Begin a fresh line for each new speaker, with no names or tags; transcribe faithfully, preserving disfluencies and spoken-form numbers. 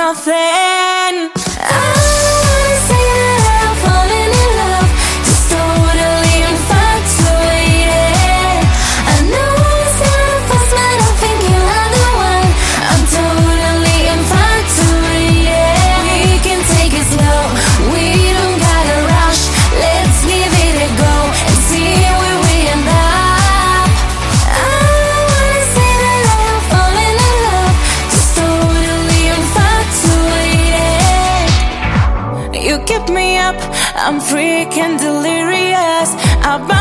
nothing. I wanna say that I'm falling in love, just totally infatuated. I know it's not a first, but I think you are the one. I'm totally infatuated. We can take it slow, we don't gotta rush. Let's give it a go and see where we end up. I wanna say that I'm falling in love, just totally infatuated. You keep me up, I'm freaking delirious about